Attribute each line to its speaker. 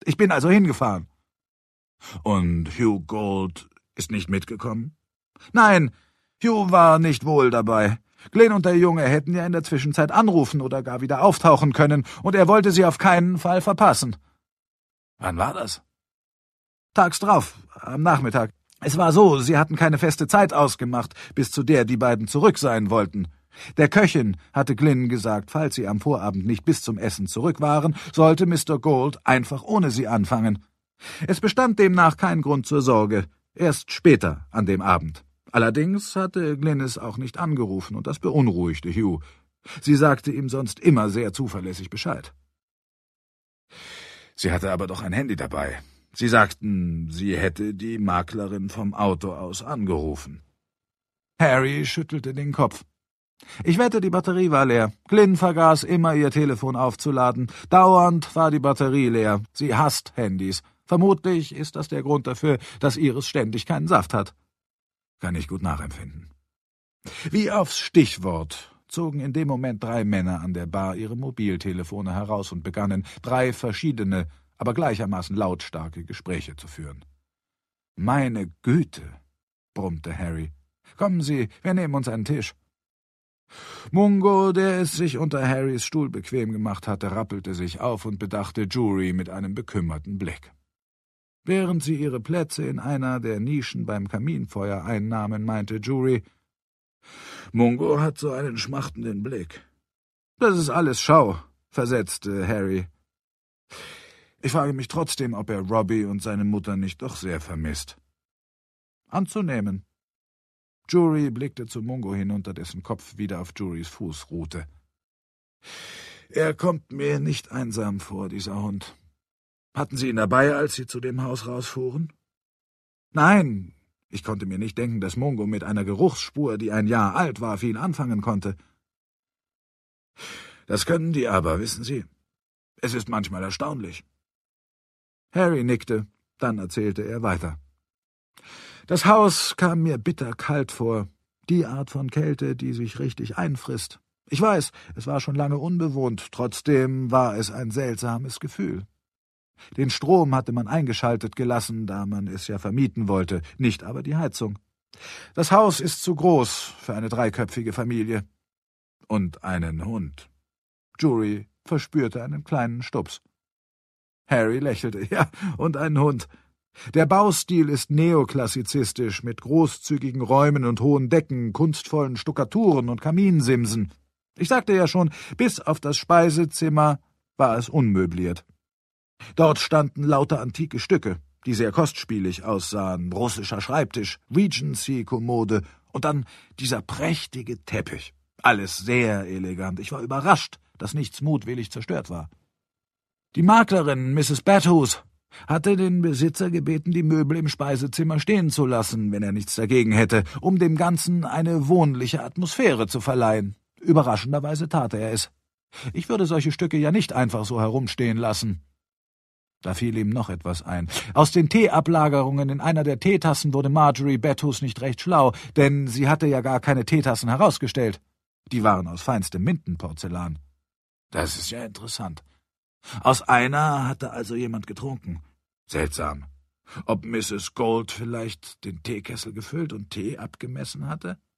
Speaker 1: Ich bin also hingefahren.« »Und Hugh Gold ist nicht mitgekommen?« »Nein, Hugh war nicht wohl dabei. Glyn und der Junge hätten ja in der Zwischenzeit anrufen oder gar wieder auftauchen können, und er wollte sie auf keinen Fall verpassen.« »Wann war das?« »Tags drauf, am Nachmittag. Es war so, sie hatten keine feste Zeit ausgemacht, bis zu der die beiden zurück sein wollten. Der Köchin hatte Glyn gesagt, falls sie am Vorabend nicht bis zum Essen zurück waren, sollte Mr. Gold einfach ohne sie anfangen. Es bestand demnach kein Grund zur Sorge, erst später an dem Abend. Allerdings hatte Glyn auch nicht angerufen, und das beunruhigte Hugh. Sie sagte ihm sonst immer sehr zuverlässig Bescheid. Sie hatte aber doch ein Handy dabei. Sie sagten, sie hätte die Maklerin vom Auto aus angerufen. Harry schüttelte den Kopf. »Ich wette, die Batterie war leer. Glyn vergaß immer, ihr Telefon aufzuladen. Dauernd war die Batterie leer. Sie hasst Handys. Vermutlich ist das der Grund dafür, dass ihres ständig keinen Saft hat.« Kann ich gut nachempfinden. Wie aufs Stichwort zogen in dem Moment 3 Männer an der Bar ihre Mobiltelefone heraus und begannen 3 verschiedene, aber gleichermaßen lautstarke Gespräche zu führen. »Meine Güte«, brummte Harry. »Kommen Sie, wir nehmen uns einen Tisch.« Mungo, der es sich unter Harrys Stuhl bequem gemacht hatte, rappelte sich auf und bedachte Jury mit einem bekümmerten Blick. Während sie ihre Plätze in einer der Nischen beim Kaminfeuer einnahmen, meinte Jury, »Mungo hat so einen schmachtenden Blick.« »Das ist alles Schau«, versetzte Harry. »Ich frage mich trotzdem, ob er Robbie und seine Mutter nicht doch sehr vermisst.« »Anzunehmen.« Jury blickte zu Mungo hinunter, dessen Kopf wieder auf Jurys Fuß ruhte. »Er kommt mir nicht einsam vor, dieser Hund. Hatten Sie ihn dabei, als Sie zu dem Haus rausfuhren?« »Nein, ich konnte mir nicht denken, dass Mungo mit einer Geruchsspur, die ein Jahr alt war, viel anfangen konnte.« »Das können die aber, wissen Sie. Es ist manchmal erstaunlich.« Harry nickte, dann erzählte er weiter. »Das Haus kam mir bitterkalt vor, die Art von Kälte, die sich richtig einfrisst. Ich weiß, es war schon lange unbewohnt, trotzdem war es ein seltsames Gefühl. Den Strom hatte man eingeschaltet gelassen, da man es ja vermieten wollte, nicht aber die Heizung. Das Haus ist zu groß für eine 3-köpfige Familie. Und einen Hund.« Jury verspürte einen kleinen Stups. Harry lächelte. »Ja, und einen Hund. Der Baustil ist neoklassizistisch, mit großzügigen Räumen und hohen Decken, kunstvollen Stuckaturen und Kaminsimsen. Ich sagte ja schon, bis auf das Speisezimmer war es unmöbliert. Dort standen lauter antike Stücke, die sehr kostspielig aussahen, russischer Schreibtisch, Regency-Kommode und dann dieser prächtige Teppich. Alles sehr elegant. Ich war überrascht, dass nichts mutwillig zerstört war. Die Maklerin, Mrs. Bathurst, hatte den Besitzer gebeten, die Möbel im Speisezimmer stehen zu lassen, wenn er nichts dagegen hätte, um dem Ganzen eine wohnliche Atmosphäre zu verleihen. Überraschenderweise tat er es. Ich würde solche Stücke ja nicht einfach so herumstehen lassen. Da fiel ihm noch etwas ein. Aus den Teeablagerungen in einer der Teetassen wurde Marjorie Bathurst nicht recht schlau, denn sie hatte ja gar keine Teetassen herausgestellt. Die waren aus feinstem Mintenporzellan. Das ist ja interessant. Aus einer hatte also jemand getrunken. Seltsam. Ob Mrs. Gold vielleicht den Teekessel gefüllt und Tee abgemessen hatte?